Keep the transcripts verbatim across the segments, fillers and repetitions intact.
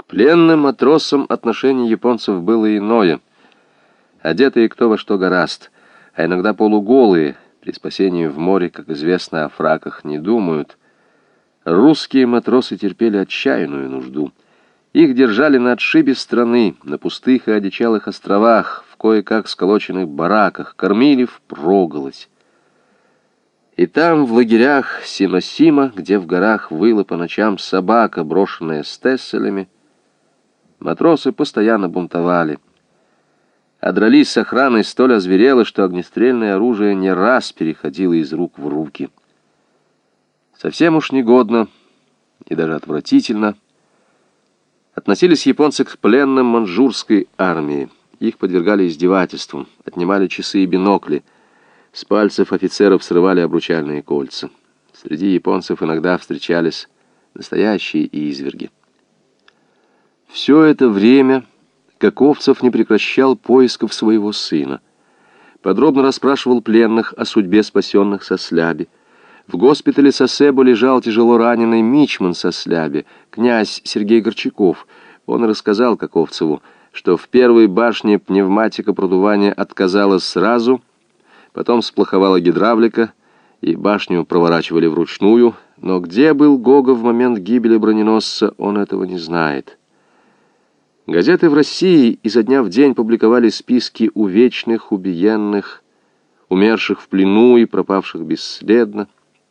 К пленным матросам отношение японцев было иное. Одетые кто во что горазд, а иногда полуголые, при спасении в море, как известно, о фраках не думают. Русские матросы терпели отчаянную нужду. Их держали на отшибе страны, на пустых и одичалых островах, в кое-как сколоченных бараках, кормили впроголодь. И там, в лагерях Симосима, где в горах выла по ночам собака, брошенная стесселями, матросы постоянно бунтовали. А дрались с охраной столь озверело, что огнестрельное оружие не раз переходило из рук в руки. Совсем уж негодно и даже отвратительно относились японцы к пленным манчжурской армии. Их подвергали издевательствам, отнимали часы и бинокли, с пальцев офицеров срывали обручальные кольца. Среди японцев иногда встречались настоящие изверги. Все это время Каковцев не прекращал поисков своего сына. Подробно расспрашивал пленных о судьбе спасенных со Сляби. В госпитале Сасебо лежал тяжело раненый мичман со Сляби, князь Сергей Горчаков. Он рассказал Каковцеву, что в первой башне пневматика продувания отказала сразу, потом сплоховала гидравлика, и башню проворачивали вручную, но где был Гога в момент гибели броненосца, он этого не знает. Газеты в России изо дня в день публиковали списки увечных, убиенных, умерших в плену и пропавших бесследно.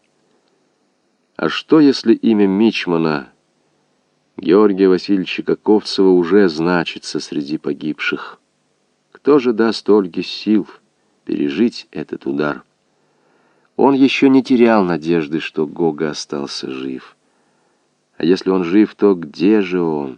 А что, если имя мичмана Георгия Васильевича Каковцева уже значится среди погибших? Кто же даст Ольге сил пережить этот удар? Он еще не терял надежды, что Гога остался жив. А если он жив, то где же он?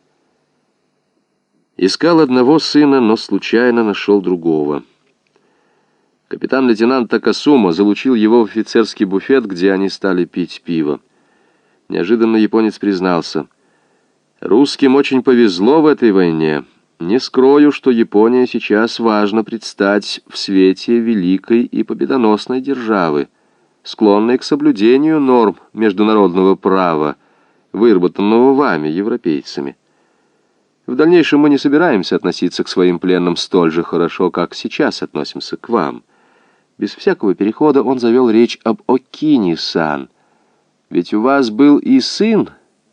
Искал одного сына, но случайно нашел другого. Капитан-лейтенант Такасума залучил его в офицерский буфет, где они стали пить пиво. Неожиданно японец признался: «Русским очень повезло в этой войне. Не скрою, что Япония сейчас важно предстать в свете великой и победоносной державы, склонной к соблюдению норм международного права, выработанного вами, европейцами. В дальнейшем мы не собираемся относиться к своим пленным столь же хорошо, как сейчас относимся к вам». Без всякого перехода он завел речь об Окини-сан. «Ведь у вас был и сын,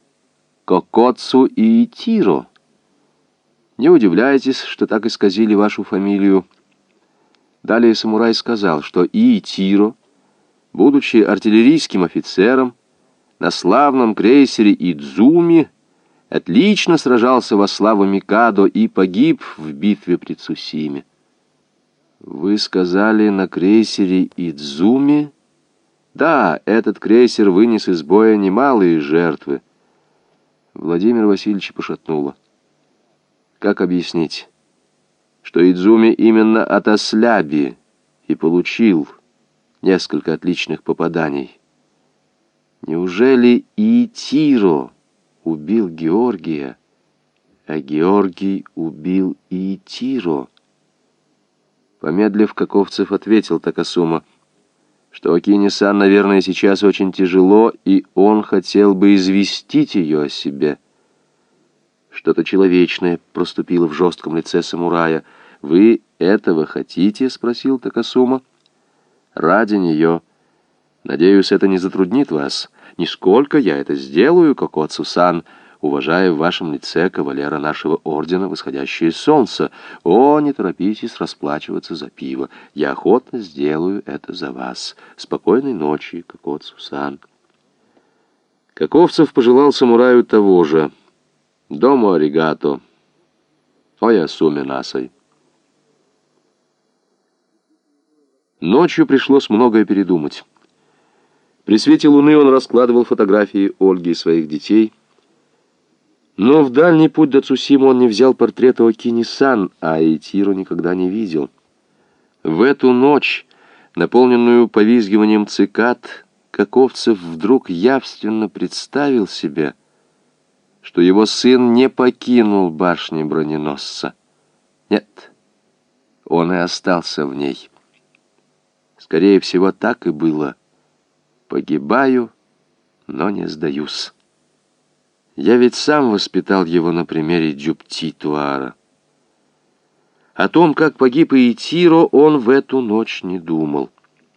Кокоцу Иитиро. Не удивляйтесь, что так исказили вашу фамилию». Далее самурай сказал, что Иитиро, будучи артиллерийским офицером, на славном крейсере Идзуми отлично сражался во славу Микадо и погиб в битве при Цусиме. «Вы сказали, на крейсере Идзуми?» «Да, этот крейсер вынес из боя немалые жертвы». Владимир Васильевич пошатнуло. Как объяснить, что Идзуми именно от Осляби и получил несколько отличных попаданий? Неужели Иитиро убил Георгия, а Георгий убил Иитиро? Помедлив, Каковцев ответил Такасума, что Окини-сан, наверное, сейчас очень тяжело, и он хотел бы известить ее о себе. Что-то человечное проступило в жестком лице самурая. «Вы этого хотите?» — спросил Такасума. «Ради нее. Надеюсь, это не затруднит вас. Нисколько я это сделаю, Кокоцу-сан, уважая в вашем лице кавалера нашего ордена «Восходящее солнце». О, не торопитесь расплачиваться за пиво. Я охотно сделаю это за вас. Спокойной ночи, Кокоцу-сан». Каковцев пожелал самураю того же. «Дому аригато. Оясуми насай». Ночью пришлось многое передумать. При свете луны он раскладывал фотографии Ольги и своих детей. Но в дальний путь до Цусимы он не взял портрета Окини-сан, а Иитиро никогда не видел. В эту ночь, наполненную повизгиванием цикад, Каковцев вдруг явственно представил себе, что его сын не покинул башни броненосца. Нет, он и остался в ней. Скорее всего, так и было. Погибаю, но не сдаюсь. Я ведь сам воспитал его на примере Дюптитуара. О том, как погиб Иетиро, он в эту ночь не думал.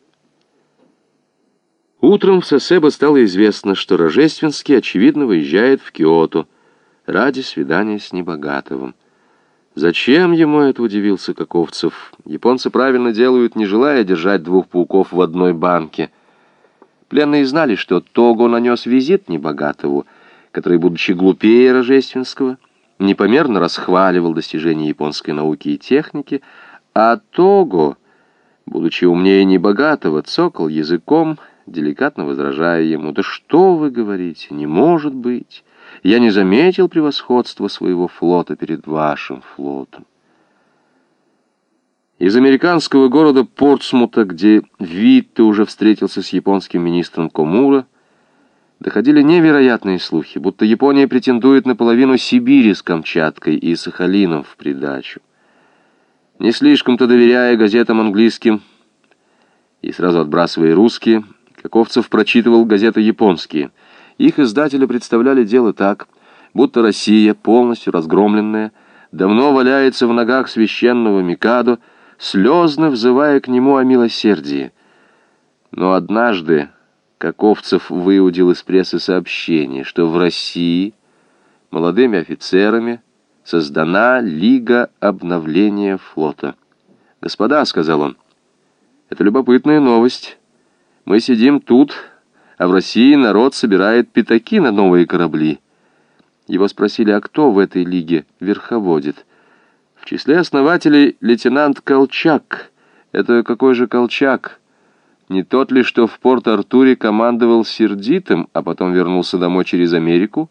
Утром в Сасебо стало известно, что Рожественский, очевидно, выезжает в Киото ради свидания с Небогатовым. Зачем ему это, удивился Каковцев? Японцы правильно делают, не желая держать двух пауков в одной банке. Пленные знали, что Того нанес визит Небогатову, который, будучи глупее Рожественского, непомерно расхваливал достижения японской науки и техники, а Того, будучи умнее Небогатого, цокал языком, деликатно возражая ему: «Да что вы говорите, не может быть! Я не заметил превосходства своего флота перед вашим флотом». Из американского города Портсмута, где Витте уже встретился с японским министром Комура, доходили невероятные слухи, будто Япония претендует на половину Сибири с Камчаткой и Сахалином в придачу. Не слишком-то доверяя газетам английским и сразу отбрасывая русские, Каковцев прочитывал газеты японские. Их издатели представляли дело так, будто Россия, полностью разгромленная, давно валяется в ногах священного Микадо, слезно взывая к нему о милосердии. Но однажды Каковцев выудил из прессы сообщение, что в России молодыми офицерами создана Лига обновления флота. «Господа», — сказал он, — «это любопытная новость. Мы сидим тут, а в России народ собирает пятаки на новые корабли». Его спросили, а кто в этой лиге верховодит. В числе основателей лейтенант Колчак. Это какой же Колчак? Не тот ли, что в Порт-Артуре командовал Сердитым, а потом вернулся домой через Америку?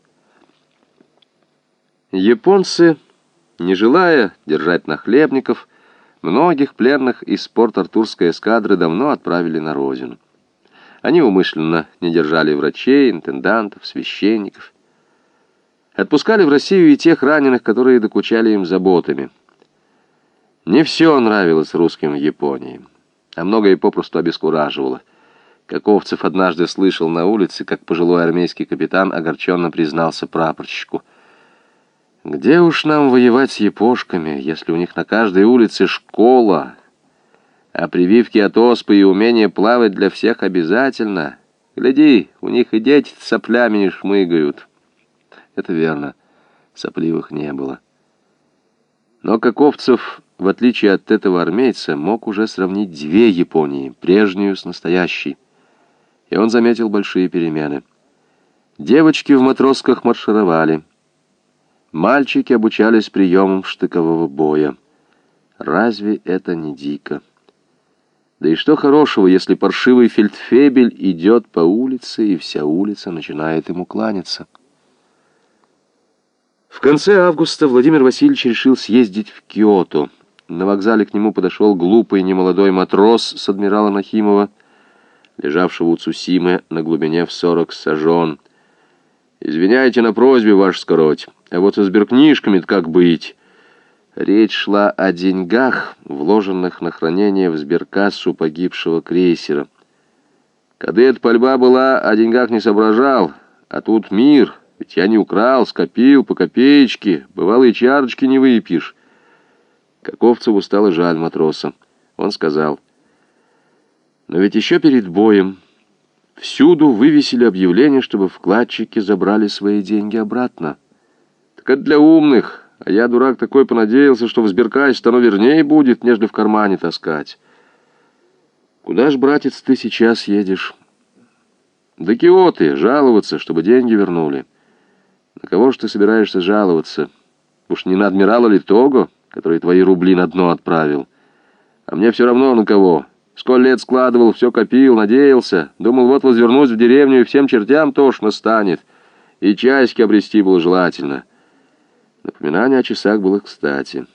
Японцы, не желая держать нахлебников, многих пленных из Порт-Артурской эскадры давно отправили на родину. Они умышленно не держали врачей, интендантов, священников. Отпускали в Россию и тех раненых, которые докучали им заботами. Не все нравилось русским в Японии, а многое попросту обескураживало. Каковцев однажды слышал на улице, как пожилой армейский капитан огорченно признался прапорщику: «Где уж нам воевать с япошками, если у них на каждой улице школа, а прививки от оспы и умение плавать для всех обязательно? Гляди, у них и дети с соплями не шмыгают». Это верно, сопливых не было. Но Каковцев, в отличие от этого армейца, мог уже сравнить две Японии, прежнюю с настоящей. И он заметил большие перемены. Девочки в матросках маршировали. Мальчики обучались приемам штыкового боя. Разве это не дико? Да и что хорошего, если паршивый фельдфебель идет по улице, и вся улица начинает ему кланяться? В конце августа Владимир Васильевич решил съездить в Киото. На вокзале к нему подошел глупый немолодой матрос с адмирала Нахимова, лежавшего у Цусимы на глубине в сорок сажен. «Извиняйте на просьбе, ваш скороть, а вот со сберкнижками-то как быть?» Речь шла о деньгах, вложенных на хранение в сберкассу погибшего крейсера. Кадет пальба была, о деньгах не соображал, а тут мир, ведь я не украл, скопил по копеечке, бывало и чарочки не выпьешь. Каковцеву стало жаль матроса. Он сказал: «Но ведь еще перед боем всюду вывесили объявление, чтобы вкладчики забрали свои деньги обратно. Так это для умных. А я, дурак такой, понадеялся, что в сберкассе-то оно вернее будет, нежели в кармане таскать. Куда ж, братец, ты сейчас едешь?» «Да Киото, жаловаться, чтобы деньги вернули». «На кого ж ты собираешься жаловаться? Уж не на адмирала ли Того, который твои рубли на дно отправил? А мне все равно на кого. Сколь лет складывал, все копил, надеялся. Думал, вот возвернусь в деревню, и всем чертям тошно станет. И часики обрести было желательно». Напоминание о часах было кстати.